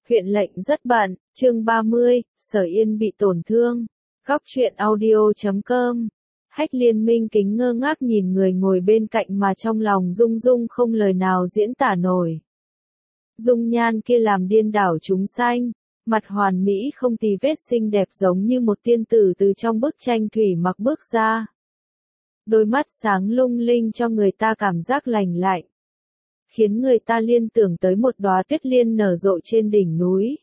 Huyện lệnh rất bận, chương 30, Sở Yên bị tổn thương. Góc truyện audio.com. Hách Liên Minh Kính ngơ ngác nhìn người ngồi bên cạnh mà trong lòng rung rung không lời nào diễn tả nổi. Dung nhan kia làm điên đảo chúng sanh, mặt hoàn mỹ không tì vết xinh đẹp giống như một tiên tử từ trong bức tranh thủy mặc bước ra. Đôi mắt sáng lung linh cho người ta cảm giác lành lạnh, khiến người ta liên tưởng tới một đóa tuyết liên nở rộ trên đỉnh núi.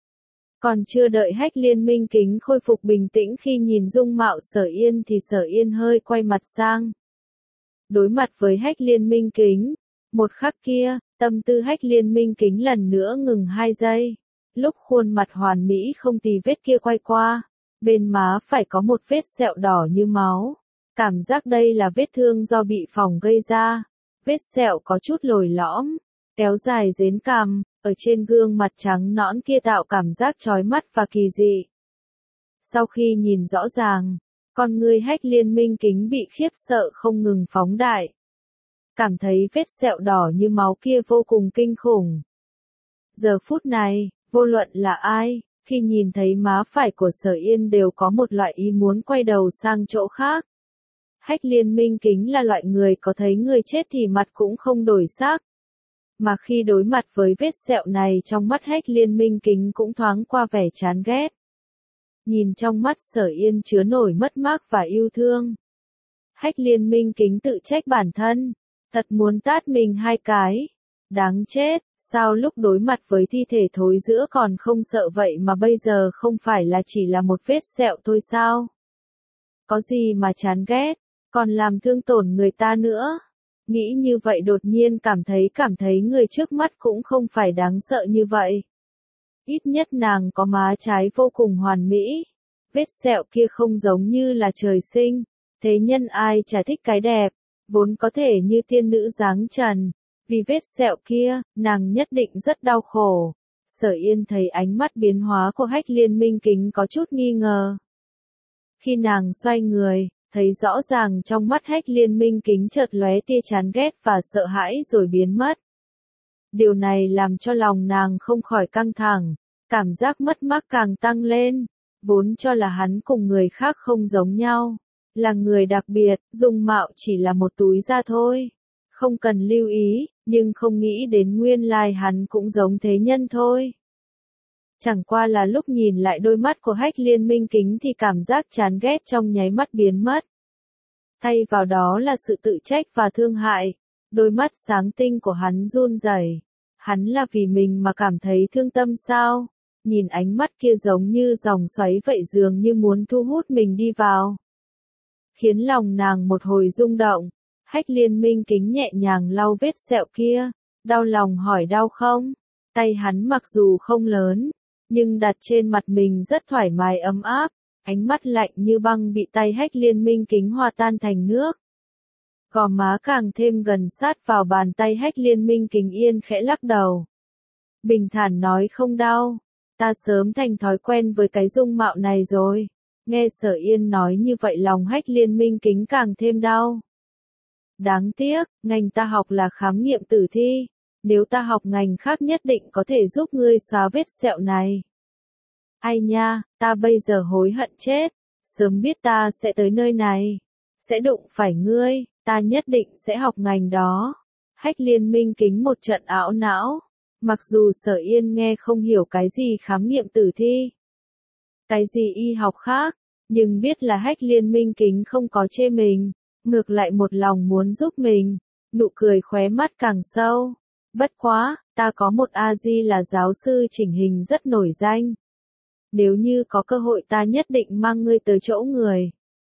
Còn chưa đợi Hách Liên Minh Kính khôi phục bình tĩnh khi nhìn dung mạo Sở Yên thì Sở Yên hơi quay mặt sang. Đối mặt với Hách Liên Minh Kính, một khắc kia, tâm tư Hách Liên Minh Kính lần nữa ngừng 2 giây. Lúc khuôn mặt hoàn mỹ không tì vết kia quay qua, bên má phải có một vết sẹo đỏ như máu. Cảm giác đây là vết thương do bị phỏng gây ra. Vết sẹo có chút lồi lõm, kéo dài đến cằm, ở trên gương mặt trắng nõn kia tạo cảm giác chói mắt và kỳ dị. Sau khi nhìn rõ ràng, con ngươi Hách Liên Minh Kính bị khiếp sợ không ngừng phóng đại. Cảm thấy vết sẹo đỏ như máu kia vô cùng kinh khủng. Giờ phút này, vô luận là ai, khi nhìn thấy má phải của Sở Yên đều có một loại ý muốn quay đầu sang chỗ khác. Hách Liên Minh Kính là loại người có thấy người chết thì mặt cũng không đổi sắc. Mà khi đối mặt với vết sẹo này trong mắt Hách Liên Minh Kính cũng thoáng qua vẻ chán ghét. Nhìn trong mắt Sở Yên chứa nổi mất mát và yêu thương. Hách Liên Minh Kính tự trách bản thân, thật muốn tát mình 2 cái. Đáng chết, sao lúc đối mặt với thi thể thối rữa còn không sợ vậy mà bây giờ không phải là chỉ là một vết sẹo thôi sao? Có gì mà chán ghét, còn làm thương tổn người ta nữa. Nghĩ như vậy đột nhiên cảm thấy người trước mắt cũng không phải đáng sợ như vậy. Ít nhất nàng có má trái vô cùng hoàn mỹ. Vết sẹo kia không giống như là trời sinh. Thế nhân ai chả thích cái đẹp, vốn có thể như tiên nữ dáng trần. Vì vết sẹo kia, nàng nhất định rất đau khổ. Sở Yên thấy ánh mắt biến hóa của Hách Liên Minh Kính có chút nghi ngờ. Khi nàng xoay người, thấy rõ ràng trong mắt Hách Liên Minh Kính chợt lóe tia chán ghét và sợ hãi rồi biến mất. Điều này làm cho lòng nàng không khỏi căng thẳng, cảm giác mất mát càng tăng lên, vốn cho là hắn cùng người khác không giống nhau, là người đặc biệt, dung mạo chỉ là một túi da thôi, không cần lưu ý, nhưng không nghĩ đến nguyên lai hắn cũng giống thế nhân thôi. Chẳng qua là lúc nhìn lại đôi mắt của Hách Liên Minh Kính thì cảm giác chán ghét trong nháy mắt biến mất. Thay vào đó là sự tự trách và thương hại. Đôi mắt sáng tinh của hắn run rẩy. Hắn là vì mình mà cảm thấy thương tâm sao? Nhìn ánh mắt kia giống như dòng xoáy vậy dường như muốn thu hút mình đi vào. Khiến lòng nàng một hồi rung động. Hách Liên Minh Kính nhẹ nhàng lau vết sẹo kia. Đau lòng hỏi đau không? Tay hắn mặc dù không lớn, nhưng đặt trên mặt mình rất thoải mái ấm áp, ánh mắt lạnh như băng bị tay Hách Liên Minh Kính hòa tan thành nước. Gò má càng thêm gần sát vào bàn tay Hách Liên Minh Kính yên khẽ lắc đầu. Bình thản nói không đau, ta sớm thành thói quen với cái dung mạo này rồi. Nghe Sở Yên nói như vậy lòng Hách Liên Minh Kính càng thêm đau. Đáng tiếc, ngành ta học là khám nghiệm tử thi. Nếu ta học ngành khác nhất định có thể giúp ngươi xóa vết sẹo này. Ai nha, ta bây giờ hối hận chết. Sớm biết ta sẽ tới nơi này, sẽ đụng phải ngươi, ta nhất định sẽ học ngành đó. Hách Liên Minh Kính một trận ảo não. Mặc dù Sở Yên nghe không hiểu cái gì khám nghiệm tử thi, cái gì y học khác, nhưng biết là Hách Liên Minh Kính không có chê mình, ngược lại một lòng muốn giúp mình. Nụ cười khóe mắt càng sâu. Bất quá, ta có một A-di là giáo sư chỉnh hình rất nổi danh. Nếu như có cơ hội ta nhất định mang ngươi tới chỗ người.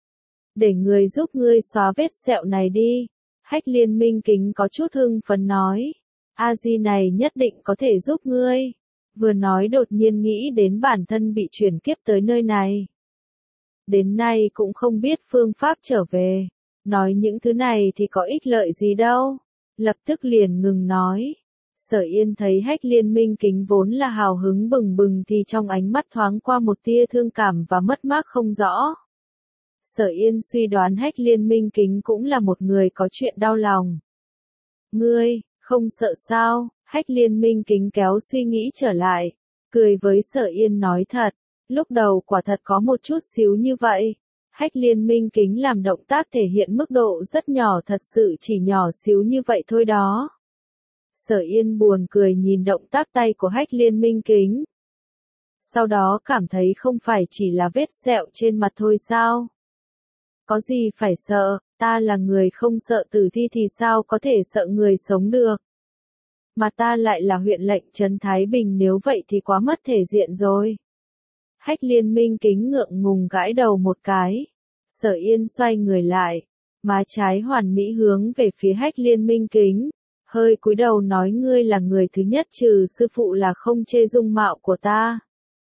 Để người giúp ngươi xóa vết sẹo này đi. Hách Liên Minh Kính có chút hưng phấn nói. A-di này nhất định có thể giúp ngươi. Vừa nói đột nhiên nghĩ đến bản thân bị chuyển kiếp tới nơi này. Đến nay cũng không biết phương pháp trở về. Nói những thứ này thì có ích lợi gì đâu. Lập tức liền ngừng nói. Sở Yên thấy Hách Liên Minh Kính vốn là hào hứng bừng bừng thì trong ánh mắt thoáng qua một tia thương cảm và mất mát không rõ. Sở Yên suy đoán Hách Liên Minh Kính cũng là một người có chuyện đau lòng. Ngươi, không sợ sao? Hách Liên Minh Kính kéo suy nghĩ trở lại. cười với Sở Yên nói thật, lúc đầu quả thật có một chút xíu như vậy. Hách Liên Minh Kính làm động tác thể hiện mức độ rất nhỏ, thật sự chỉ nhỏ xíu như vậy thôi đó. Sở Yên buồn cười nhìn động tác tay của Hách Liên Minh Kính. Sau đó cảm thấy không phải chỉ là vết sẹo trên mặt thôi sao? Có gì phải sợ, ta là người không sợ tử thi thì sao có thể sợ người sống được. Mà ta lại là huyện lệnh trấn Thái Bình, nếu vậy thì quá mất thể diện rồi. Hách Liên Minh Kính ngượng ngùng gãi đầu một cái. Sở Yên xoay người lại, má trái hoàn mỹ hướng về phía Hách Liên Minh Kính, hơi cúi đầu nói ngươi là người thứ nhất trừ sư phụ là không chê dung mạo của ta.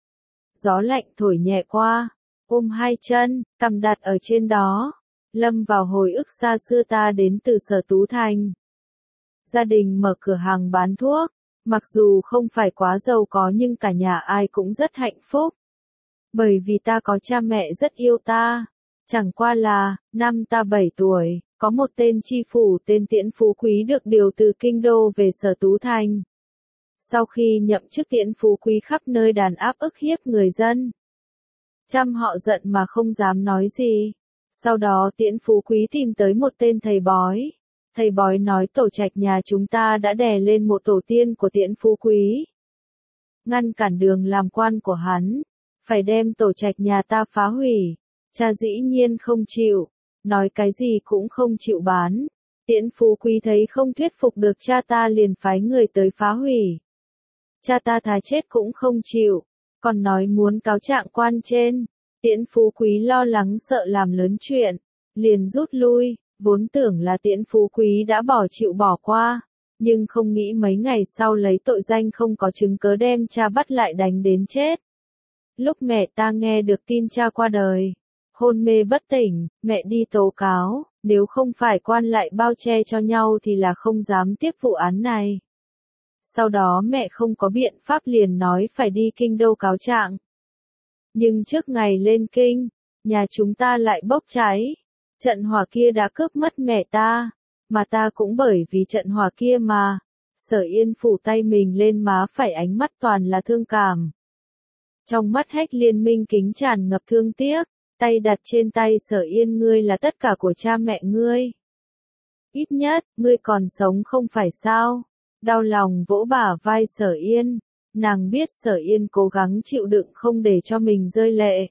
Gió lạnh thổi nhẹ qua, ôm hai chân, cằm đặt ở trên đó, lâm vào hồi ức xa xưa. Ta đến từ Sở Tú Thành. Gia đình mở cửa hàng bán thuốc, mặc dù không phải quá giàu có nhưng cả nhà ai cũng rất hạnh phúc. Bởi vì ta có cha mẹ rất yêu ta. Chẳng qua là, năm ta 7 tuổi, có một tên tri phủ tên Tiễn Phú Quý được điều từ Kinh Đô về Sở Tú Thành. Sau khi nhậm chức, Tiễn Phú Quý khắp nơi đàn áp ức hiếp người dân. Trăm họ giận mà không dám nói gì. Sau đó Tiễn Phú Quý tìm tới một tên thầy bói. Thầy bói nói tổ trạch nhà chúng ta đã đè lên một tổ tiên của Tiễn Phú Quý. Ngăn cản đường làm quan của hắn, phải đem tổ trạch nhà ta phá hủy. Cha dĩ nhiên không chịu, nói cái gì cũng không chịu bán. Tiễn Phú Quý thấy không thuyết phục được cha ta liền phái người tới phá hủy. Cha ta thà chết cũng không chịu, còn nói muốn cáo trạng quan trên. Tiễn Phú Quý lo lắng sợ làm lớn chuyện, liền rút lui, vốn tưởng là Tiễn Phú Quý đã chịu bỏ qua, nhưng không nghĩ mấy ngày sau lấy tội danh không có chứng cớ đem cha bắt lại đánh đến chết. Lúc mẹ ta nghe được tin cha qua đời, hôn mê bất tỉnh, mẹ đi tố cáo, nếu không phải quan lại bao che cho nhau thì là không dám tiếp vụ án này. Sau đó mẹ không có biện pháp liền nói phải đi Kinh Đô cáo trạng. Nhưng trước ngày lên kinh, nhà chúng ta lại bốc cháy. Trận hỏa kia đã cướp mất mẹ ta, mà ta cũng bởi vì trận hỏa kia mà. Sở Yên phủ tay mình lên má phải, ánh mắt toàn là thương cảm. Trong mắt Hách Liên Minh Kính tràn ngập thương tiếc, tay đặt trên tay Sở Yên, ngươi là tất cả của cha mẹ ngươi. Ít nhất, ngươi còn sống không phải sao? Đau lòng vỗ bả vai Sở Yên, nàng biết Sở Yên cố gắng chịu đựng không để cho mình rơi lệ.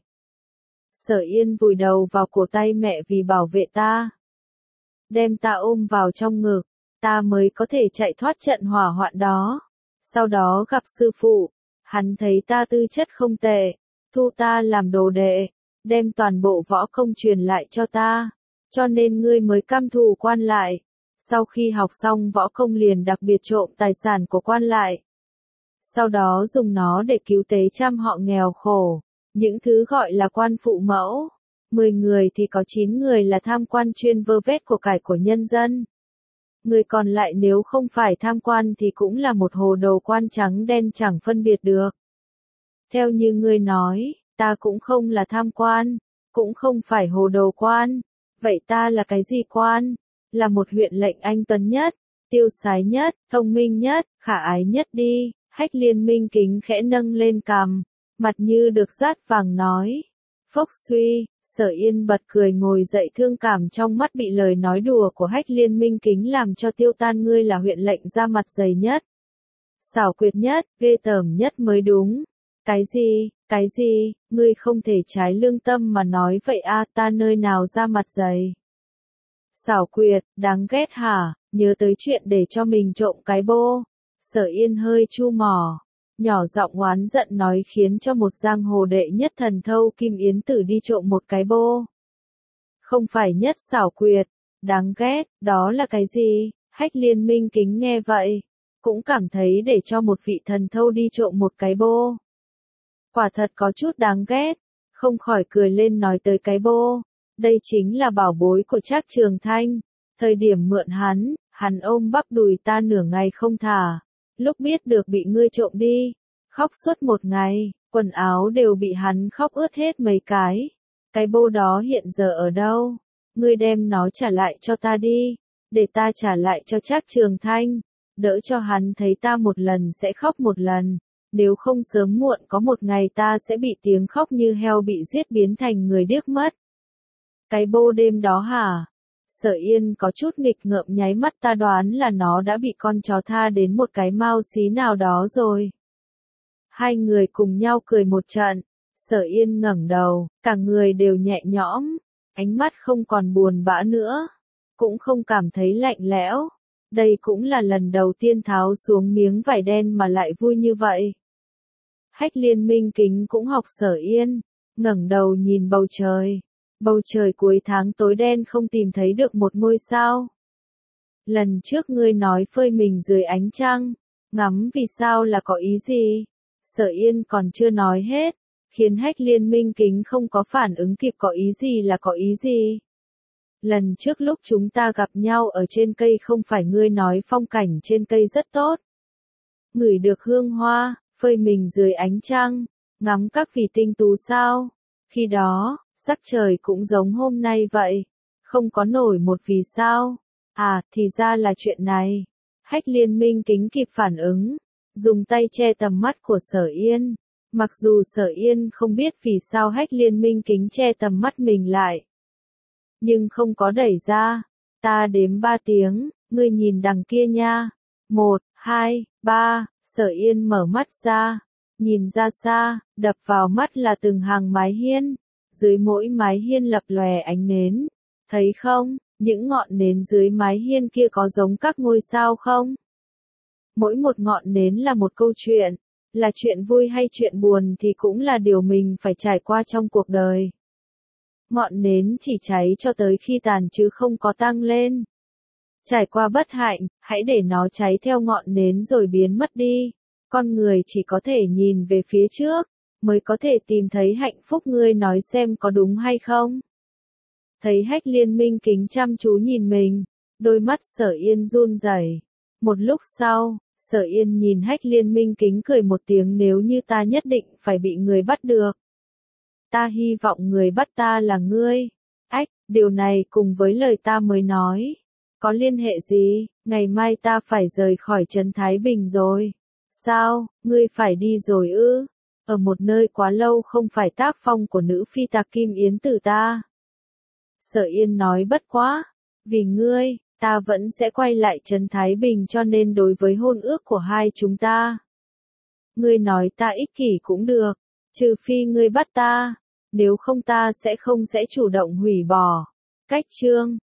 Sở Yên vùi đầu vào cổ tay mẹ vì bảo vệ ta. Đem ta ôm vào trong ngực, ta mới có thể chạy thoát trận hỏa hoạn đó. Sau đó gặp sư phụ, hắn thấy ta tư chất không tệ, thu ta làm đồ đệ, đem toàn bộ võ công truyền lại cho ta, cho nên ngươi mới căm thù quan lại. Sau khi học xong võ công liền đặc biệt trộm tài sản của quan lại. Sau đó dùng nó để cứu tế trăm họ nghèo khổ, những thứ gọi là quan phụ mẫu. 10 người thì có 9 người là tham quan chuyên vơ vét của cải của nhân dân. Người còn lại nếu không phải tham quan thì cũng là một hồ đồ quan trắng đen chẳng phân biệt được. Theo như ngươi nói, ta cũng không là tham quan, cũng không phải hồ đồ quan. Vậy ta là cái gì quan? Là một huyện lệnh anh tuấn nhất, tiêu sái nhất, thông minh nhất, khả ái nhất đi. Hách Liên Minh Kính khẽ nâng lên cằm, mặt như được dát vàng nói. Phốc suy, Sở Yên bật cười ngồi dậy, thương cảm trong mắt bị lời nói đùa của Hách Liên Minh Kính làm cho tiêu tan. Ngươi là huyện lệnh da mặt dày nhất, xảo quyệt nhất, ghê tởm nhất mới đúng. Cái gì, ngươi không thể trái lương tâm mà nói vậy a? Ta nơi nào da mặt dày? Xảo quyệt, đáng ghét hả? Nhớ tới chuyện để cho mình trộm cái bô. Sở Yên hơi chu mỏ, nhỏ giọng oán giận nói, khiến cho một giang hồ đệ nhất thần thâu Kim Yến Tử đi trộm một cái bô. Không phải nhất xảo quyệt, đáng ghét, đó là cái gì? Hách Liên Minh Kính nghe vậy, cũng cảm thấy để cho một vị thần thâu đi trộm một cái bô. Quả thật có chút đáng ghét, không khỏi cười lên nói tới cái bô. Đây chính là bảo bối của Trác Trường Thanh. Thời điểm mượn hắn ôm bắp đùi ta nửa ngày không thả. Lúc biết được bị ngươi trộm đi, khóc suốt một ngày, quần áo đều bị hắn khóc ướt hết mấy cái. Cái bô đó hiện giờ ở đâu? Ngươi đem nó trả lại cho ta đi, để ta trả lại cho Trác Trường Thanh, đỡ cho hắn thấy ta một lần sẽ khóc một lần. nếu không sớm muộn có một ngày ta sẽ bị tiếng khóc như heo bị giết biến thành người điếc mất. Cái bô đêm đó hả? Sở Yên có chút nghịch ngợm nháy mắt, ta đoán là nó đã bị con chó tha đến một cái mao xí nào đó rồi. Hai người cùng nhau cười một trận, Sở Yên ngẩng đầu, cả người đều nhẹ nhõm, ánh mắt không còn buồn bã nữa, cũng không cảm thấy lạnh lẽo. Đây cũng là lần đầu tiên tháo xuống miếng vải đen mà lại vui như vậy. Hách Liên Minh Kính cũng học Sở Yên, ngẩng đầu nhìn bầu trời. Bầu trời cuối tháng tối đen không tìm thấy được một ngôi sao. Lần trước ngươi nói phơi mình dưới ánh trăng, ngắm vì sao là có ý gì? Sở Yên còn chưa nói hết, khiến Hách Liên Minh Kính không có phản ứng kịp có ý gì là có ý gì. Lần trước lúc chúng ta gặp nhau ở trên cây không phải ngươi nói phong cảnh trên cây rất tốt. Ngửi được hương hoa, phơi mình dưới ánh trăng, ngắm các vì tinh tú sao. Khi đó, sắc trời cũng giống hôm nay vậy, không có nổi một vì sao. À, thì ra là chuyện này. Hách Liên Minh Kính kịp phản ứng, dùng tay che tầm mắt của Sở Yên. Mặc dù Sở Yên không biết vì sao Hách Liên Minh Kính che tầm mắt mình lại, nhưng không có đẩy ra. Ta đếm 3 tiếng, ngươi nhìn đằng kia nha. 1, 2, 3, Sở Yên mở mắt ra, nhìn ra xa, đập vào mắt là từng hàng mái hiên. Dưới mỗi mái hiên lập lòe ánh nến. Thấy không, những ngọn nến dưới mái hiên kia có giống các ngôi sao không? Mỗi một ngọn nến là một câu chuyện, là chuyện vui hay chuyện buồn thì cũng là điều mình phải trải qua trong cuộc đời. Ngọn nến chỉ cháy cho tới khi tàn chứ không có tăng lên. Trải qua bất hạnh, hãy để nó cháy theo ngọn nến rồi biến mất đi. Con người chỉ có thể nhìn về phía trước, mới có thể tìm thấy hạnh phúc. Ngươi nói xem có đúng hay không? Thấy Hách Liên Minh Kính chăm chú nhìn mình, đôi mắt Sở Yên run rẩy. Một lúc sau, Sở Yên nhìn Hách Liên Minh Kính cười một tiếng, nếu như ta nhất định phải bị người bắt được. Ta hy vọng người bắt ta là ngươi. Ách, điều này cùng với lời ta mới nói. Có liên hệ gì? Ngày mai ta phải rời khỏi trấn Thái Bình rồi. Sao, ngươi phải đi rồi ư? Ở một nơi quá lâu không phải tác phong của nữ phi tạc Kim Yến Tử ta. Sở Yên nói bất quá. Vì ngươi, ta vẫn sẽ quay lại trấn Thái Bình, cho nên đối với hôn ước của hai chúng ta. Ngươi nói ta ích kỷ cũng được. Trừ phi ngươi bắt ta. Nếu không ta sẽ không chủ động hủy bỏ. Cách chương